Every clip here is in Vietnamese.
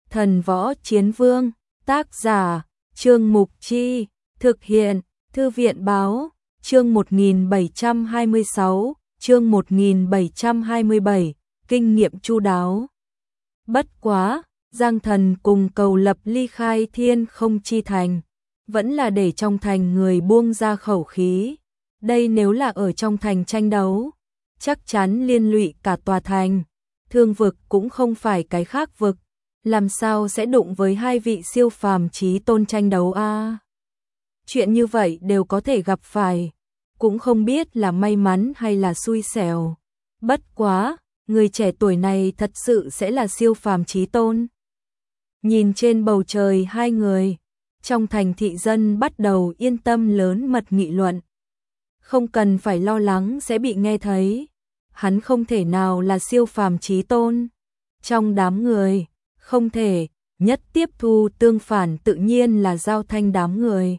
Thần Võ Chiến Vương, tác giả, Trương Mục Chi, thực hiện, Thư viện Báo, chương 1726, chương 1727, kinh nghiệm chu đáo. Bất quá, Giang Thần cùng Cầu Lập ly khai Thiên Không Chi Thành, vẫn là để trong thành người buông ra khẩu khí. Đây nếu là ở trong thành tranh đấu, chắc chắn liên lụy cả tòa thành. Thương vực cũng không phải cái khác vực, làm sao sẽ đụng với hai vị siêu phàm chí tôn tranh đấu a? Chuyện như vậy đều có thể gặp phải, cũng không biết là may mắn hay là xui xẻo. Bất quá, người trẻ tuổi này thật sự sẽ là siêu phàm chí tôn. Nhìn trên bầu trời hai người, trong thành thị dân bắt đầu yên tâm lớn mật nghị luận. Không cần phải lo lắng sẽ bị nghe thấy. Hắn không thể nào là siêu phàm chí tôn. Trong đám người, không thể, nhất tiếp thu tương phản tự nhiên là Giao Thanh đám người.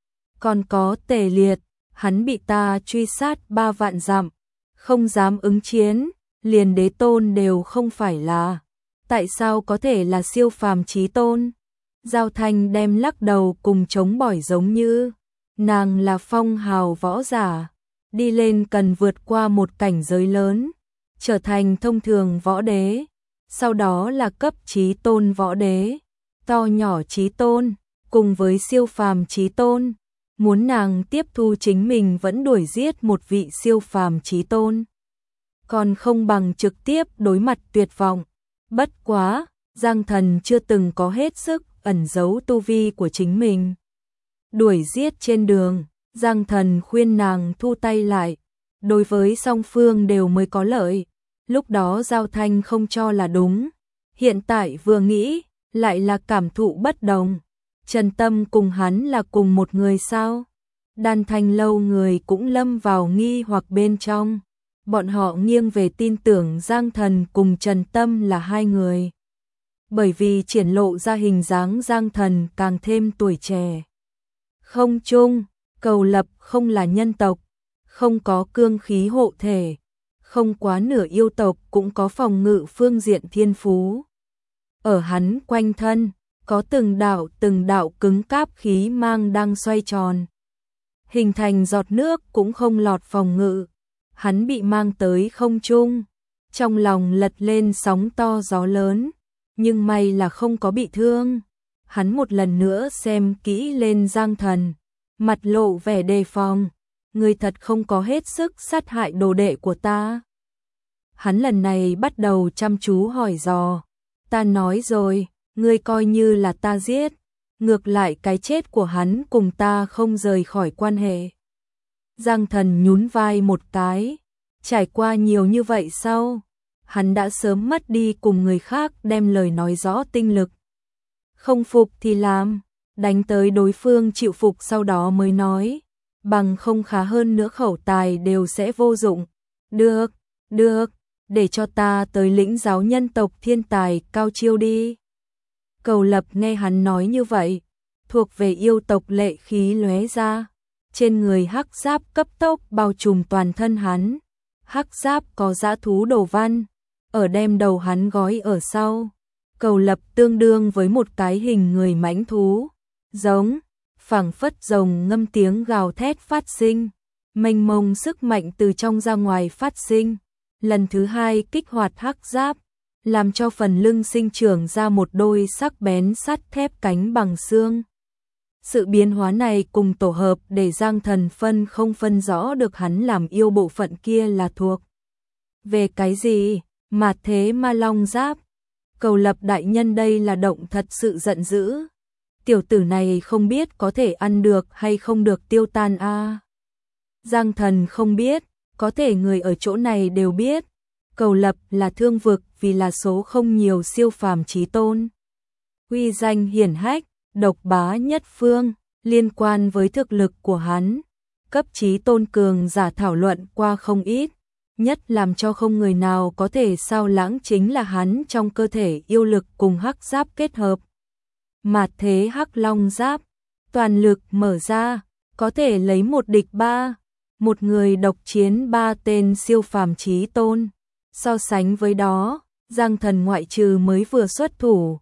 Còn có Tề Liệt, hắn bị ta truy sát 3 vạn dặm, không dám ứng chiến, liền đế tôn đều không phải là. Tại sao có thể là siêu phàm chí tôn? Giao Thanh đem lắc đầu cùng chống bỏi giống như, nàng là phong hào võ giả, đi lên cần vượt qua một cảnh giới lớn, trở thành thông thường võ đế, sau đó là cấp chí tôn võ đế, to nhỏ chí tôn, cùng với siêu phàm chí tôn. Muốn nàng tiếp thu chính mình vẫn đuổi giết một vị siêu phàm chí tôn, còn không bằng trực tiếp đối mặt tuyệt vọng. Bất quá, Giang Thần chưa từng có hết sức ẩn giấu tu vi của chính mình. Đuổi giết trên đường, Giang Thần khuyên nàng thu tay lại, đối với song phương đều mới có lợi. Lúc đó Giao Thanh không cho là đúng, hiện tại vừa nghĩ, lại là cảm thụ bất đồng. Trần Tâm cùng hắn là cùng một người sao? Đan Thanh lâu người cũng lâm vào nghi hoặc bên trong. Bọn họ nghiêng về tin tưởng Giang Thần cùng Trần Tâm là hai người. Bởi vì triển lộ ra hình dáng Giang Thần càng thêm tuổi trẻ. Không chung, Cầu Lập không là nhân tộc, không có cương khí hộ thể, không quá nửa yêu tộc cũng có phòng ngự phương diện thiên phú. Ở hắn quanh thân, có từng đạo cứng cáp khí mang đang xoay tròn. Hình thành giọt nước cũng không lọt phòng ngự. Hắn bị mang tới không trung, trong lòng lật lên sóng to gió lớn, nhưng may là không có bị thương. Hắn một lần nữa xem kỹ lên Giang Thần, mặt lộ vẻ đề phòng, ngươi thật không có hết sức sát hại đồ đệ của ta. Hắn lần này bắt đầu chăm chú hỏi dò, ta nói rồi, ngươi coi như là ta giết, ngược lại cái chết của hắn cùng ta không rời khỏi quan hệ. Giang Thần nhún vai một cái, trải qua nhiều như vậy sau, hắn đã sớm mất đi cùng người khác đem lời nói rõ tinh lực. Không phục thì làm, đánh tới đối phương chịu phục sau đó mới nói, bằng không khá hơn nữa khẩu tài đều sẽ vô dụng. Được, để cho ta tới lĩnh giáo nhân tộc thiên tài cao chiêu đi. Cầu Lập nghe hắn nói như vậy, thuộc về yêu tộc lệ khí lóe ra. Trên người hắc giáp cấp tốc bao trùm toàn thân hắn. Hắc giáp có dã thú đồ văn, ở đem đầu hắn gói ở sau. Cầu Lập tương đương với một cái hình người mãnh thú, giống, phảng phất rồng ngâm tiếng gào thét phát sinh, mênh mông sức mạnh từ trong ra ngoài phát sinh. Lần thứ hai kích hoạt hắc giáp, làm cho phần lưng sinh trưởng ra một đôi sắc bén sắt thép cánh bằng xương. Sự biến hóa này cùng tổ hợp để Giang Thần không phân rõ được hắn làm yêu bộ phận kia là thuộc về cái gì. Mà thế ma long giáp, Cầu Lập đại nhân đây là động thật sự giận dữ. Tiểu tử này không biết có thể ăn được hay không được tiêu tan a. Giang Thần không biết, có thể người ở chỗ này đều biết. Cầu Lập là thương vực vì là số không nhiều siêu phàm chí tôn. Uy danh hiển hách, độc bá nhất phương, liên quan với thực lực của hắn. Cấp chí tôn cường giả thảo luận qua không ít, nhất làm cho không người nào có thể sao lãng chính là hắn trong cơ thể yêu lực cùng hắc giáp kết hợp. Mà thế hắc long giáp, toàn lực mở ra, có thể lấy một địch ba, một người độc chiến 3 tên siêu phàm chí tôn. So sánh với đó, Giang Thần ngoại trừ mới vừa xuất thủ,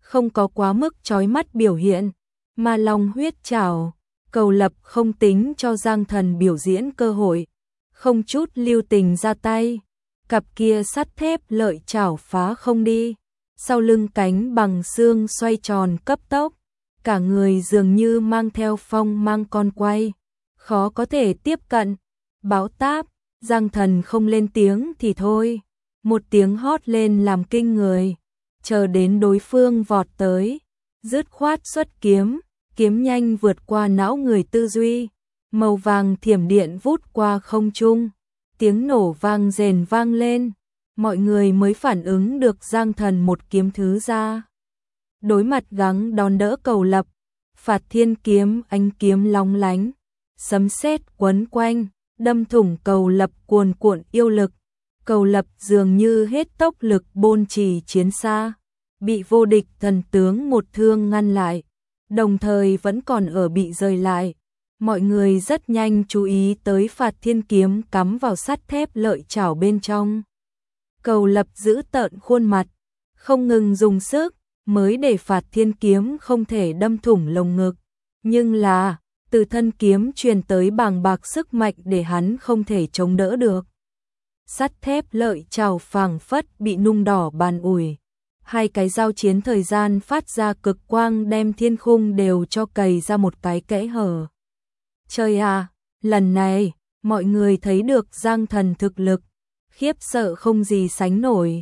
không có quá mức chói mắt biểu hiện, mà long huyết trảo, Cầu Lập không tính cho Giang Thần biểu diễn cơ hội, không chút lưu tình ra tay, cặp kia sắt thép lợi chảo phá không đi, sau lưng cánh bằng xương xoay tròn cấp tốc, cả người dường như mang theo phong mang con quay, khó có thể tiếp cận. Báo táp, Giang Thần không lên tiếng thì thôi, một tiếng hót lên làm kinh người, chờ đến đối phương vọt tới, dứt khoát xuất kiếm, kiếm nhanh vượt qua não người tư duy, màu vàng thiểm điện vút qua không trung, tiếng nổ vang rền vang lên, mọi người mới phản ứng được Giang Thần một kiếm thứ ra. Đối mặt gắng đón đỡ Cầu Lập, Phạt Thiên kiếm ánh kiếm long lánh, sấm sét quấn quanh, đâm thủng Cầu Lập cuồn cuộn yêu lực. Cầu Lập dường như hết tốc lực bôn trì chiến xa, bị vô địch thần tướng một thương ngăn lại, đồng thời vẫn còn ở bị rời lại. Mọi người rất nhanh chú ý tới Phạt Thiên kiếm cắm vào sắt thép lợi chảo bên trong. Cầu Lập giữ tợn khuôn mặt, không ngừng dùng sức, mới để Phạt Thiên kiếm không thể đâm thủng lồng ngực. Nhưng là, từ thân kiếm truyền tới bàng bạc sức mạnh để hắn không thể chống đỡ được. Sắt thép lợi chảo phảng phất bị nung đỏ bàn ủi. Hai cái giao chiến thời gian phát ra cực quang đem thiên khung đều cho cày ra một cái kẽ hở. Trời à, lần này, mọi người thấy được Giang Thần thực lực, khiếp sợ không gì sánh nổi.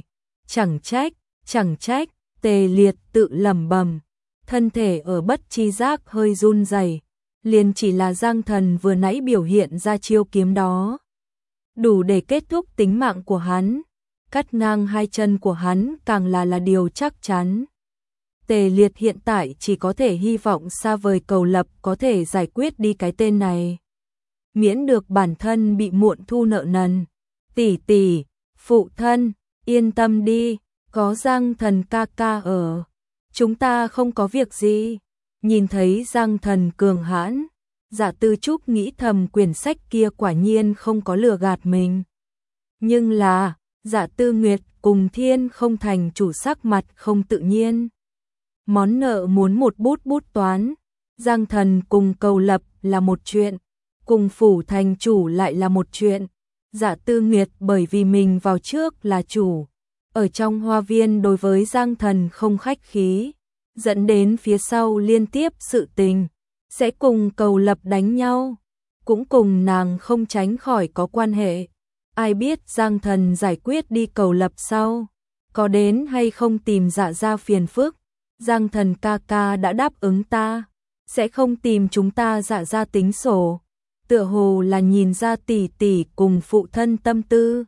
Chẳng trách, Tề Liệt tự lẩm bẩm, thân thể ở bất chi giác hơi run rẩy, liền chỉ là Giang Thần vừa nãy biểu hiện ra chiêu kiếm đó, đủ để kết thúc tính mạng của hắn, cắt ngang hai chân của hắn càng là điều chắc chắn. Tề Liệt hiện tại chỉ có thể hy vọng xa vời Cầu Lập có thể giải quyết đi cái tên này, miễn được bản thân bị muộn thu nợ nần. Tỷ, phụ thân, yên tâm đi, có Giang Thần ca ca ở, chúng ta không có việc gì. Nhìn thấy Giang Thần cường hãn, Dạ Tư Trúc nghĩ thầm quyển sách kia quả nhiên không có lừa gạt mình. Nhưng là, Dạ Tư Nguyệt cùng Thiên Không Thành chủ sắc mặt không tự nhiên. Món nợ muốn một bút toán, Giang Thần cùng Cầu Lập là một chuyện, cùng phủ thành chủ lại là một chuyện. Dạ Tư Nguyệt bởi vì mình vào trước là chủ, ở trong hoa viên đối với Giang Thần không khách khí, dẫn đến phía sau liên tiếp sự tình, sẽ cùng Cầu Lập đánh nhau, cũng cùng nàng không tránh khỏi có quan hệ. Ai biết Giang Thần giải quyết đi Cầu Lập sau, có đến hay không tìm Dạ ra phiền phức. Giang Thần ca ca đã đáp ứng ta, sẽ không tìm chúng ta Dạ ra tính sổ. Tựa hồ là nhìn ra tỷ cùng phụ thân tâm tư.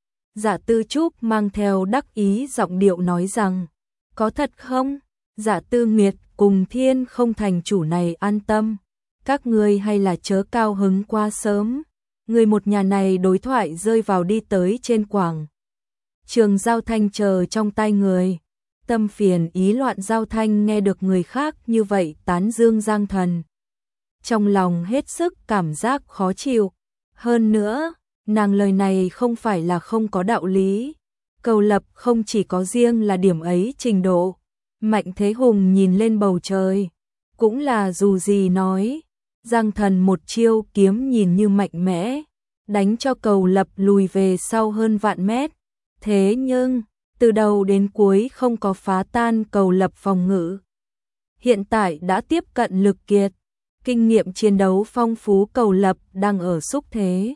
Dạ Tư Trúc mang theo đắc ý giọng điệu nói rằng, có thật không? Dạ Tư Nguyệt cùng Thiên Không Thành chủ này an tâm, các ngươi hay là chớ cao hứng quá sớm. Người một nhà này đối thoại rơi vào đi tới trên quảng trường Giao Thanh chờ trong tai người. Tâm phiền ý loạn Giao Thanh nghe được người khác như vậy tán dương Giang Thần, trong lòng hết sức cảm giác khó chịu. Hơn nữa, nàng lời này không phải là không có đạo lý. Cầu Lập không chỉ có riêng là điểm ấy trình độ. Mạnh Thế Hùng nhìn lên bầu trời, cũng là dù gì nói, Giang Thần một chiêu kiếm nhìn như mạnh mẽ, đánh cho Cầu Lập lùi về sau hơn vạn mét. Thế nhưng, từ đầu đến cuối không có phá tan Cầu Lập phòng ngự. Hiện tại đã tiếp cận lực kiệt, kinh nghiệm chiến đấu phong phú Cầu Lập đang ở xúc thế.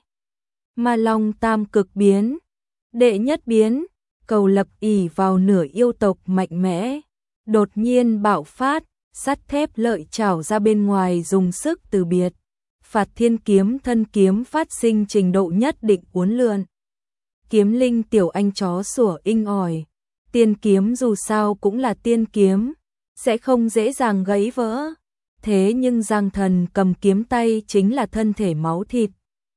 Ma Long tam cực biến, đệ nhất biến, Cầu Lập ỷ vào nửa yêu tộc mạnh mẽ, đột nhiên bạo phát, sắt thép lợi chảo ra bên ngoài dùng sức từ biệt. Phạt Thiên kiếm thân kiếm phát sinh trình độ nhất định uốn lượn. Kiếm linh tiểu anh chó sủa inh ỏi, tiên kiếm dù sao cũng là tiên kiếm, sẽ không dễ dàng gãy vỡ. Thế nhưng Giang Thần cầm kiếm tay chính là thân thể máu thịt.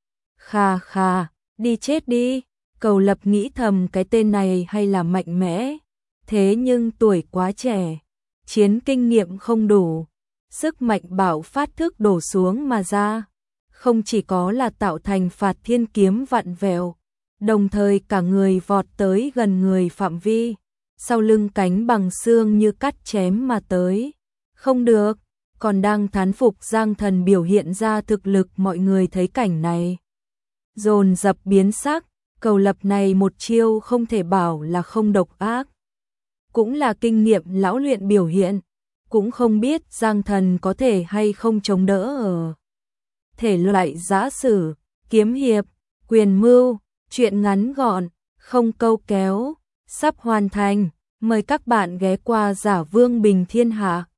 Khà, đi chết đi. Cầu Lập nghĩ thầm cái tên này hay là mạnh mẽ, thế nhưng tuổi quá trẻ, chiến kinh nghiệm không đủ, sức mạnh bạo phát thức đổ xuống mà ra, không chỉ có là tạo thành Phạt Thiên kiếm vặn vẹo, đồng thời cả người vọt tới gần người phạm vi, sau lưng cánh bằng xương như cắt chém mà tới. Không được, còn đang thán phục Giang Thần biểu hiện ra thực lực, mọi người thấy cảnh này dồn dập biến sắc, cầu lập này một chiêu không thể bảo là không độc ác. Cũng là kinh nghiệm lão luyện biểu hiện, cũng không biết Giang Thần có thể hay không chống đỡ ở thể loại giã sử, kiếm hiệp, quyền mưu, truyện ngắn gọn, không câu kéo, sắp hoàn thành. Mời các bạn ghé qua Giả Vương Bình Thiên Hạ.